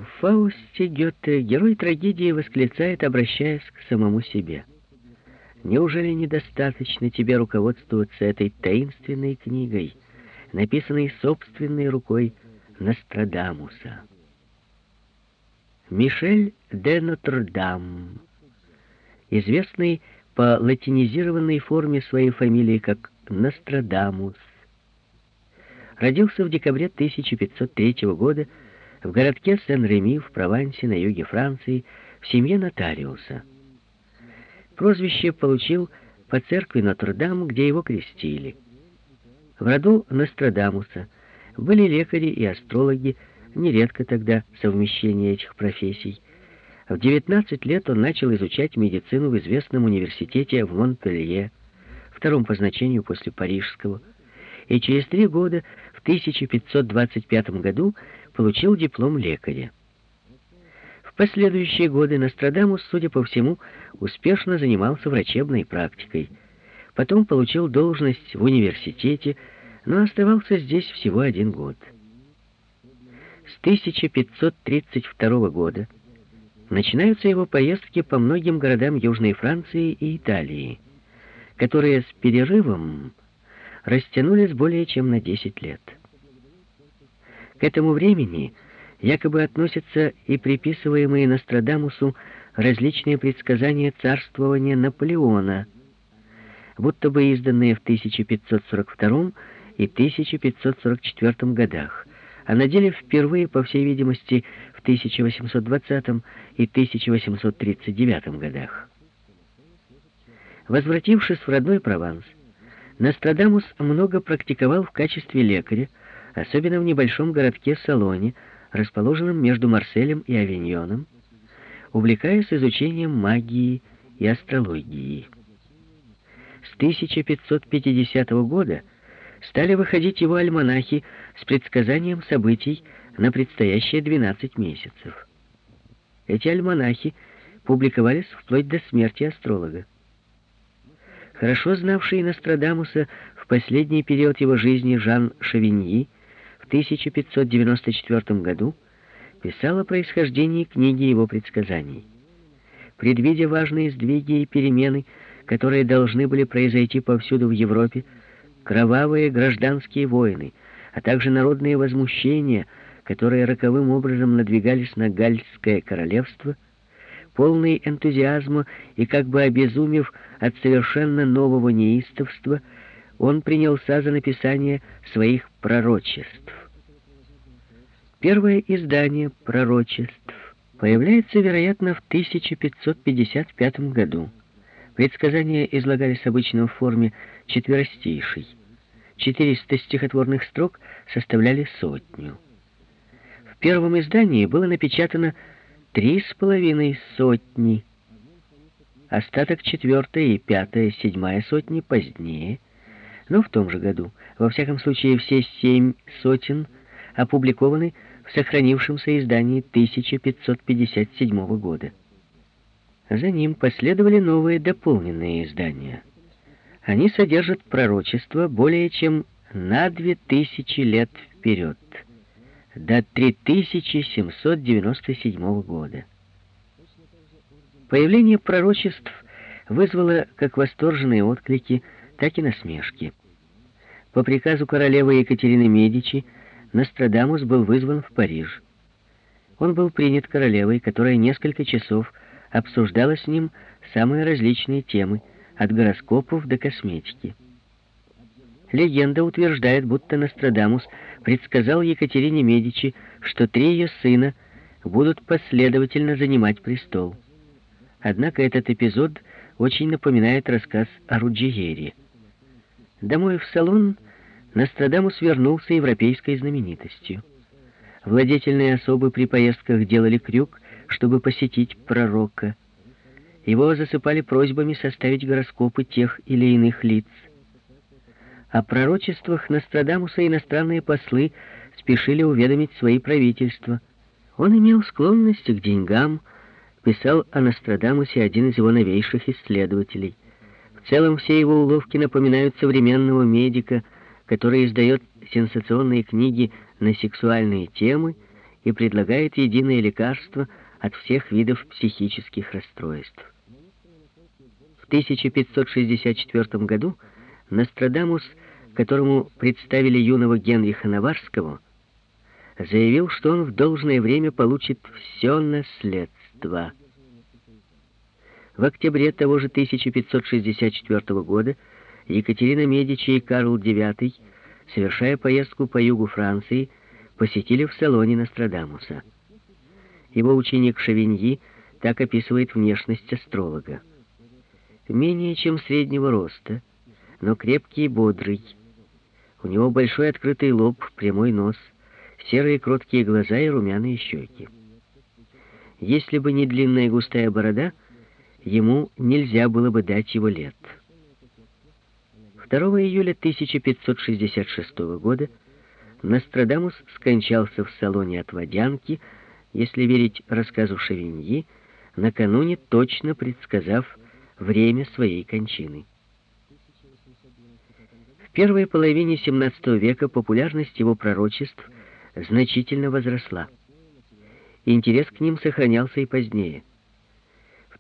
В «Фаусте» Гёте герой трагедии восклицает, обращаясь к самому себе: «Неужели недостаточно тебе руководствоваться этой таинственной книгой, написанной собственной рукой Нострадамуса?» Мишель де Нотр-Дам, известный по латинизированной форме своей фамилии как Нострадамус, родился в декабре 1503 года в городке Сен-Реми в Провансе на юге Франции в семье нотариуса. Прозвище получил по церкви Нотр-Дам, где его крестили. В роду Нострадамуса были лекари и астрологи, нередко тогда совмещение этих профессий. В 19 лет он начал изучать медицину в известном университете в Монпелье, втором по значению после парижского, и через 3 года, в 1525 году, получил диплом лекаря. В последующие годы Нострадамус, судя по всему, успешно занимался врачебной практикой. Потом получил должность в университете, но оставался здесь всего 1 год. С 1532 года начинаются его поездки по многим городам Южной Франции и Италии, которые с перерывом растянулись более чем на 10 лет. К этому времени якобы относятся и приписываемые Нострадамусу различные предсказания царствования Наполеона, будто бы изданные в 1542 и 1544 годах, а на деле впервые, по всей видимости, в 1820 и 1839 годах. Возвратившись в родной Прованс, Нострадамус много практиковал в качестве лекаря, особенно в небольшом городке Салоне, расположенном между Марселем и Авиньоном, увлекаясь изучением магии и астрологии. С 1550 года стали выходить его альманахи с предсказанием событий на предстоящие 12 месяцев. Эти альманахи публиковались вплоть до смерти астролога. Хорошо знавший Нострадамуса в последний период его жизни Жан Шовиньи в 1594 году писал о происхождении книги его предсказаний. Предвидя важные сдвиги и перемены, которые должны были произойти повсюду в Европе, кровавые гражданские войны, а также народные возмущения, которые роковым образом надвигались на Гальское королевство, полный энтузиазма и как бы обезумев от совершенно нового неистовства, он принялся за написание своих пророчеств. Первое издание пророчеств появляется, вероятно, в 1555 году. Предсказания излагались обычно в форме четверостишей. 400 стихотворных строк составляли 100. В первом издании было напечатано 3,5 сотни. Остаток 4-я и 5-я, 7-я сотни позднее, но в том же году. Во всяком случае, все 7 сотен опубликованы в сохранившемся издании 1557 года. За ним последовали новые дополненные издания. Они содержат пророчества более чем на 2000 лет вперед, до 3797 года. Появление пророчеств вызвало как восторженные отклики, так и насмешки. По приказу королевы Екатерины Медичи Нострадамус был вызван в Париж. Он был принят королевой, которая несколько часов обсуждала с ним самые различные темы, от гороскопов до косметики. Легенда утверждает, будто Нострадамус предсказал Екатерине Медичи, что 3 ее сына будут последовательно занимать престол. Однако этот эпизод очень напоминает рассказ о Руджиере. Домой в Салон Нострадамус вернулся европейской знаменитостью. Владетельные особы при поездках делали крюк, чтобы посетить пророка. Его засыпали просьбами составить гороскопы тех или иных лиц. О пророчествах Нострадамуса иностранные послы спешили уведомить свои правительства. Он имел склонность к деньгам, писал о Нострадамусе один из его новейших исследователей. В целом все его уловки напоминают современного медика, который издает сенсационные книги на сексуальные темы и предлагает единое лекарство от всех видов психических расстройств. В 1564 году Нострадамус, которому представили юного Генриха Наварского, заявил, что он в должное время получит все наследство. В октябре того же 1564 года Екатерина Медичи и Карл IX, совершая поездку по югу Франции, посетили в салоне Нострадамуса. Его ученик Шавиньи так описывает внешность астролога. Менее чем среднего роста, но крепкий и бодрый. У него большой открытый лоб, прямой нос, серые кроткие глаза и румяные щеки. Если бы не длинная густая борода, ему нельзя было бы дать его лет. 2 июля 1566 года Нострадамус скончался в салоне от водянки, если верить рассказу Шавиньи, накануне точно предсказав время своей кончины. В первой половине XVII века популярность его пророчеств значительно возросла. Интерес к ним сохранялся и позднее. В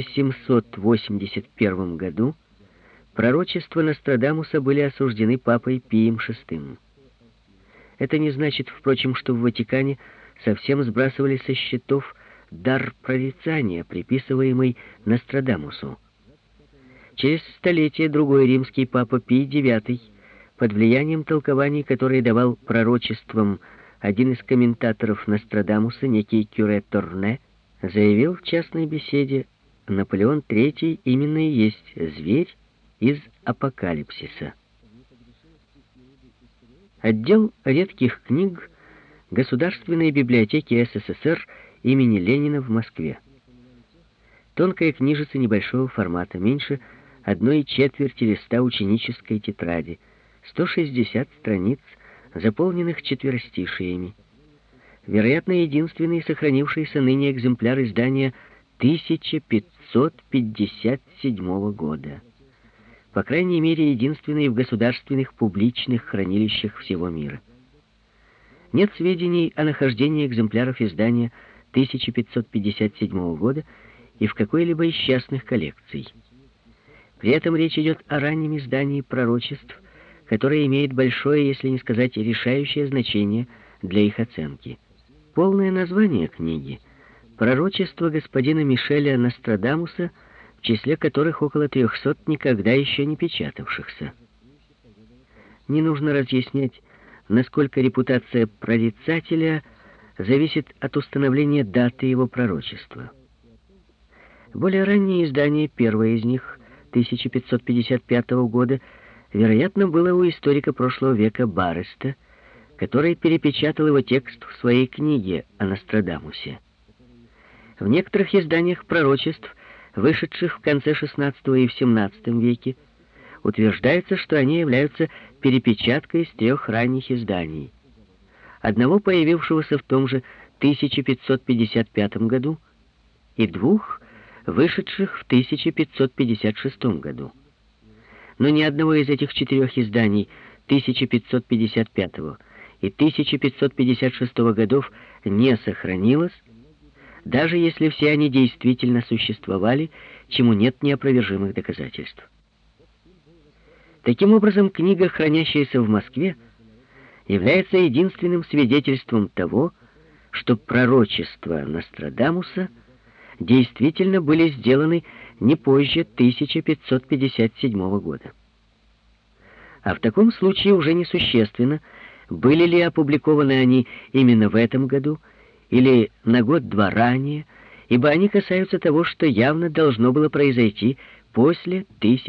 1781 году пророчества Нострадамуса были осуждены папой Пием VI. Это не значит, впрочем, что в Ватикане совсем сбрасывали со счетов дар прорицания, приписываемый Нострадамусу. Через столетие другой римский папа Пий IX, под влиянием толкований, которые давал пророчествам один из комментаторов Нострадамуса, некий Кюре Торне, заявил в частной беседе: Наполеон III именно и есть зверь из Апокалипсиса. Отдел редких книг Государственной библиотеки СССР имени Ленина в Москве. Тонкая книжица небольшого формата, меньше 1/4 листа ученической тетради, 160 страниц, заполненных четверостишиями. Вероятно, единственный сохранившийся ныне экземпляр издания 1557 года. По крайней мере, единственный в государственных публичных хранилищах всего мира. Нет сведений о нахождении экземпляров издания 1557 года и в какой-либо из частных коллекций. При этом речь идет о раннем издании пророчеств, которое имеет большое, если не сказать решающее значение для их оценки. Полное название книги — «Пророчество господина Мишеля Нострадамуса», в числе которых около 300 никогда еще не печатавшихся. Не нужно разъяснять, насколько репутация прорицателя зависит от установления даты его пророчества. Более раннее издание, первое из них, 1555 года, вероятно, было у историка прошлого века Барреста, который перепечатал его текст в своей книге о Нострадамусе. В некоторых изданиях пророчеств, вышедших в конце XVI и в XVII веке, утверждается, что они являются перепечаткой из 3 ранних изданий. Одного, появившегося в том же 1555 году, и 2, вышедших в 1556 году. Но ни одного из этих 4 изданий 1555 и 1556 годов не сохранилось, даже если все они действительно существовали, чему нет неопровержимых доказательств. Таким образом, книга, хранящаяся в Москве, является единственным свидетельством того, что пророчества Нострадамуса действительно были сделаны не позже 1557 года. А в таком случае уже несущественно, были ли опубликованы они именно в этом году или на год-два ранее, ибо они касаются того, что явно должно было произойти после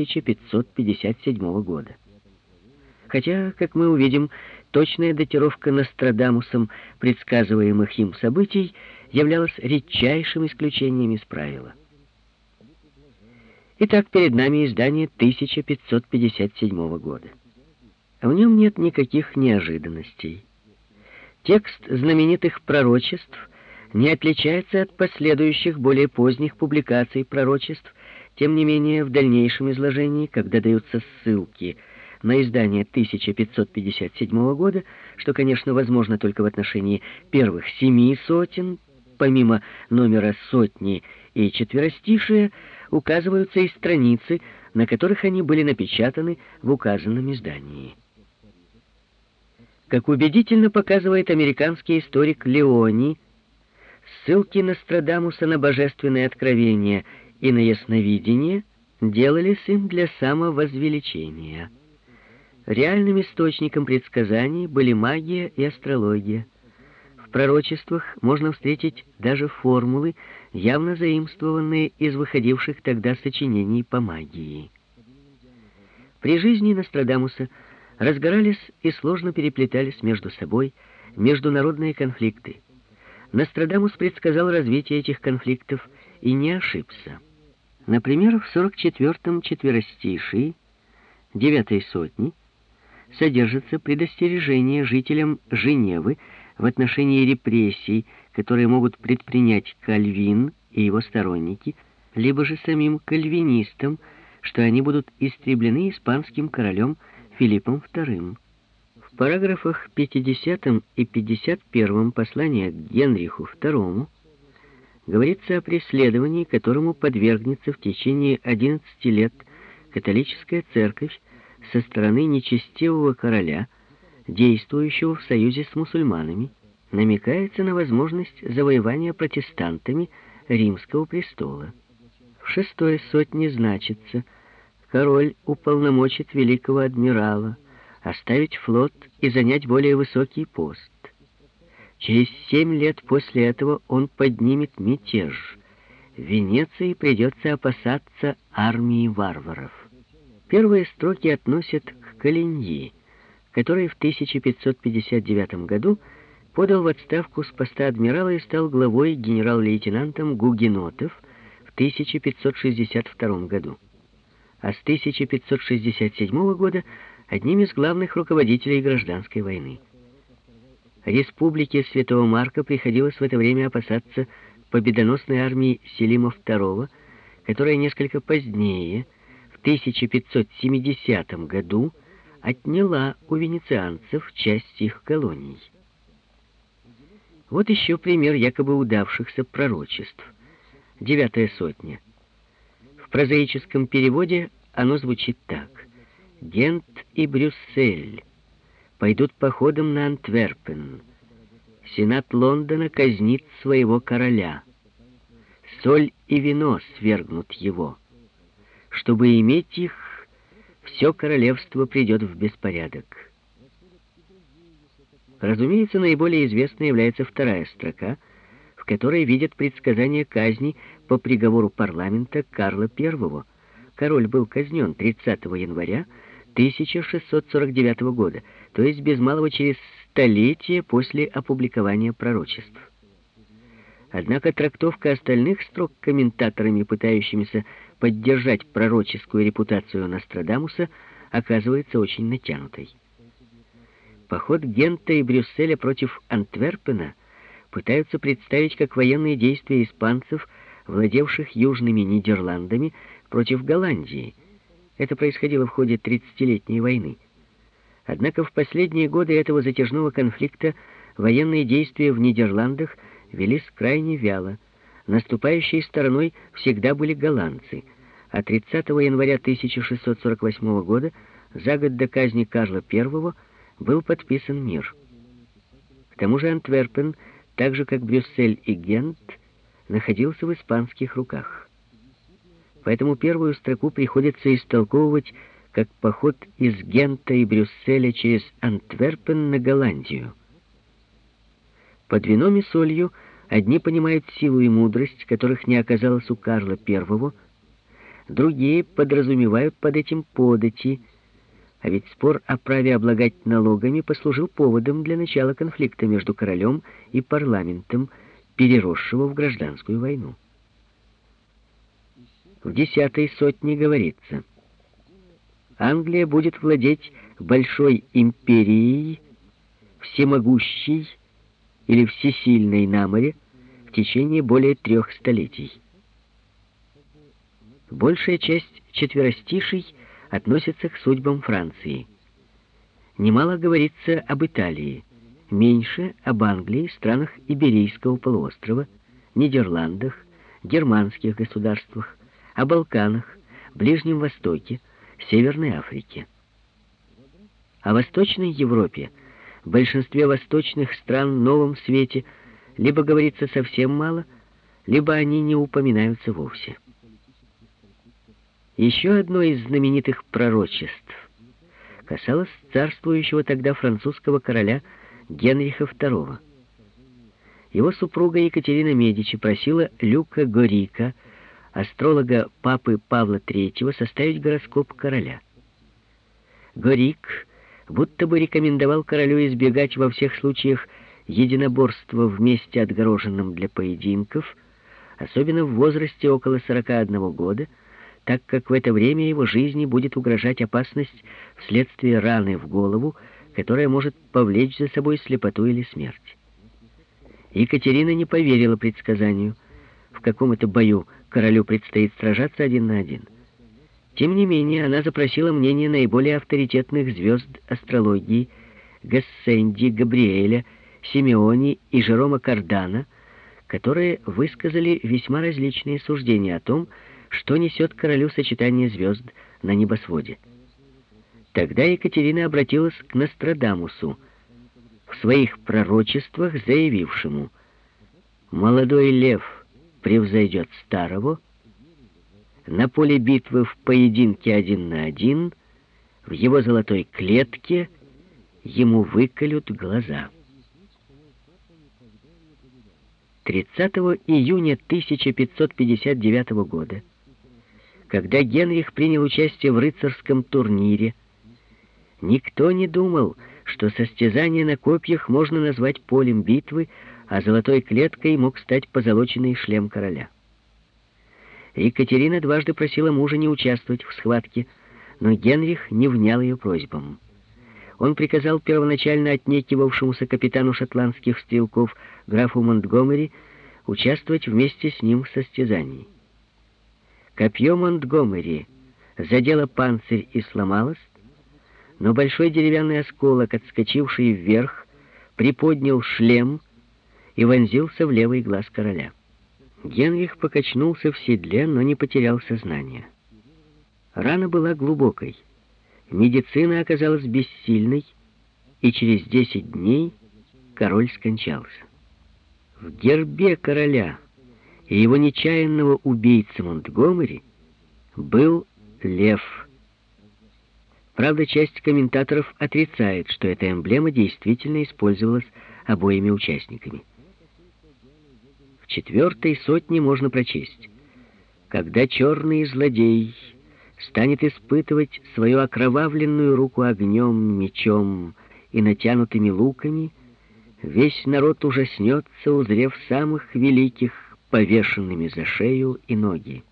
1557 года. Хотя, как мы увидим, точная датировка Нострадамусом предсказываемых им событий являлась редчайшим исключением из правила. Итак, перед нами издание 1557 года. В нем нет никаких неожиданностей. Текст знаменитых пророчеств не отличается от последующих, более поздних публикаций пророчеств, тем не менее в дальнейшем изложении, когда даются ссылки на издание 1557 года, что, конечно, возможно только в отношении первых 7 сотен, помимо номера сотни и четверостишия, указываются и страницы, на которых они были напечатаны в указанном издании. Как убедительно показывает американский историк Леони, ссылки Нострадамуса на божественное откровение и на ясновидение делались им для самовозвеличения. Реальным источником предсказаний были магия и астрология. В пророчествах можно встретить даже формулы, явно заимствованные из выходивших тогда сочинений по магии. При жизни Нострадамуса разгорались и сложно переплетались между собой международные конфликты. Нострадамус предсказал развитие этих конфликтов и не ошибся. Например, в 44-м четверостишии 9-й сотни содержится предостережение жителям Женевы в отношении репрессий, которые могут предпринять Кальвин и его сторонники, либо же самим кальвинистам, что они будут истреблены испанским королем Филиппом II. В параграфах 50 и 51 послания к Генриху II говорится о преследовании, которому подвергнется в течение 11 лет католическая церковь со стороны нечестивого короля, действующего в союзе с мусульманами. Намекается на возможность завоевания протестантами римского престола. В 6-й сотне значится: король уполномочит великого адмирала оставить флот и занять более высокий пост. Через 7 лет после этого он поднимет мятеж. Венеции придется опасаться армии варваров. Первые строки относят к Коligny, который в 1559 году подал в отставку с поста адмирала и стал главой генерал-лейтенантом гугенотов в 1562 году. А с 1567 года одним из главных руководителей гражданской войны. Республике Святого Марка приходилось в это время опасаться победоносной армии Селима II, которая несколько позднее, в 1570 году, отняла у венецианцев часть их колоний. Вот еще пример якобы удавшихся пророчеств. 9-я сотня. В прозаическом переводе оно звучит так: Гент и Брюссель пойдут походом на Антверпен. Сенат Лондона казнит своего короля. Соль и вино свергнут его. Чтобы иметь их, все королевство придет в беспорядок. Разумеется, наиболее известной является 2-я строка, в которой видят предсказание казни по приговору парламента Карла I. Король был казнен 30 января 1649 года, то есть без малого через столетие после опубликования пророчеств. Однако трактовка остальных строк комментаторами, пытающимися поддержать пророческую репутацию Нострадамуса, оказывается очень натянутой. Поход Гента и Брюсселя против Антверпена пытаются представить как военные действия испанцев, владевших южными Нидерландами, против Голландии. Это происходило в ходе 30-летней войны. Однако в последние годы этого затяжного конфликта военные действия в Нидерландах велись крайне вяло. Наступающей стороной всегда были голландцы, а 30 января 1648 года, за год до казни Карла I, был подписан мир. К тому же Антверпен, так же как Брюссель и Гент, находился в испанских руках. Поэтому первую строку приходится истолковывать как поход из Гента и Брюсселя через Антверпен на Голландию. Под вином и солью одни понимают силу и мудрость, которых не оказалось у Карла I, другие подразумевают под этим подати, а ведь спор о праве облагать налогами послужил поводом для начала конфликта между королем и парламентом, переросшего в гражданскую войну. В 10-й сотне говорится: Англия будет владеть большой империей, всемогущей или всесильной на море в течение более 3 столетий. Большая часть четверостиший относится к судьбам Франции. немало говорится об Италии, меньше об Англии, странах Иберийского полуострова, Нидерландах, германских государствах, о Балканах, Ближнем Востоке, Северной Африке. О Восточной Европе, в большинстве восточных стран в Новом Свете, либо говорится совсем мало, либо они не упоминаются вовсе. Еще одно из знаменитых пророчеств касалось царствующего тогда французского короля Генриха II. Его супруга Екатерина Медичи просила Люка Горика, астролога папы Павла III, составить гороскоп короля. Горик будто бы рекомендовал королю избегать во всех случаях единоборства в месте, отгороженном для поединков, особенно в возрасте около 41 года, так как в это время его жизни будет угрожать опасность вследствие раны в голову, которая может повлечь за собой слепоту или смерть. Екатерина не поверила предсказанию. В каком-то бою королю предстоит сражаться 1 на 1. Тем не менее, она запросила мнение наиболее авторитетных звезд астрологии Гассенди, Габриэля, Симеони и Жерома Кардана, которые высказали весьма различные суждения о том, что несет королю сочетание звезд на небосводе. Тогда Екатерина обратилась к Нострадамусу, в своих пророчествах заявившему: «Молодой лев превзойдет старого, на поле битвы в поединке 1 на 1, в его золотой клетке ему выколют глаза». 30 июня 1559 года, когда Генрих принял участие в рыцарском турнире, никто не думал, что состязание на копьях можно назвать полем битвы, а золотой клеткой мог стать позолоченный шлем короля. Екатерина дважды просила мужа не участвовать в схватке, но Генрих не внял ее просьбам. Он приказал первоначально отнекивавшемуся капитану шотландских стрелков графу Монтгомери участвовать вместе с ним в состязании. Копье Монтгомери задело панцирь и сломалось, но большой деревянный осколок, отскочивший вверх, приподнял шлем и вонзился в левый глаз короля. Генрих покачнулся в седле, но не потерял сознание. Рана была глубокой. Медицина оказалась бессильной, и через 10 дней король скончался. В гербе короля и его нечаянного убийцы Монтгомери был лев. Правда, часть комментаторов отрицает, что эта эмблема действительно использовалась обоими участниками. В 4-й сотне можно прочесть: «Когда черный злодей станет испытывать свою окровавленную руку огнем, мечом и натянутыми луками, весь народ ужаснется, узрев самых великих повешенными за шею и ноги».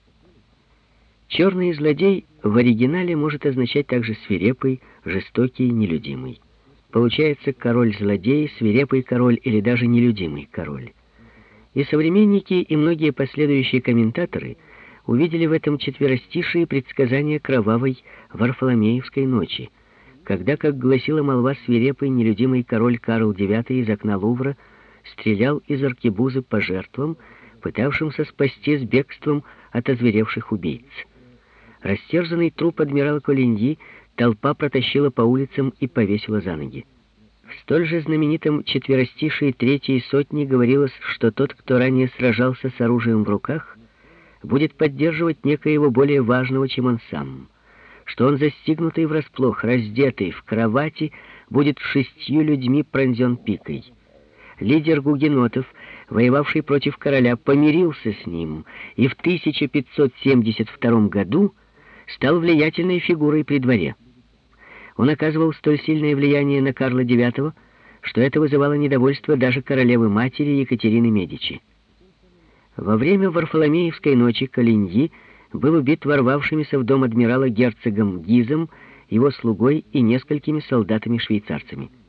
Черный злодей в оригинале может означать также свирепый, жестокий, нелюдимый. Получается, король-злодей, свирепый король или даже нелюдимый король. И современники, и многие последующие комментаторы увидели в этом четверостишие предсказание кровавой Варфоломеевской ночи, когда, как гласила молва, свирепый, нелюдимый король Карл IX из окна Лувра стрелял из аркебузы по жертвам, пытавшимся спасти с бегством от озверевших убийц. Растерзанный труп адмирала Колиньи толпа протащила по улицам и повесила за ноги. В столь же знаменитом четверостишии 3-й сотни говорилось, что тот, кто ранее сражался с оружием в руках, будет поддерживать некоего более важного, чем он сам, что он, застигнутый врасплох, раздетый, в кровати, будет 6 людьми пронзен пикой. Лидер гугенотов, воевавший против короля, помирился с ним и в 1572 году стал влиятельной фигурой при дворе. Он оказывал столь сильное влияние на Карла IX, что это вызывало недовольство даже королевы-матери Екатерины Медичи. Во время Варфоломеевской ночи Колиньи был убит ворвавшимися в дом адмирала герцогом Гизом, его слугой и несколькими солдатами-швейцарцами.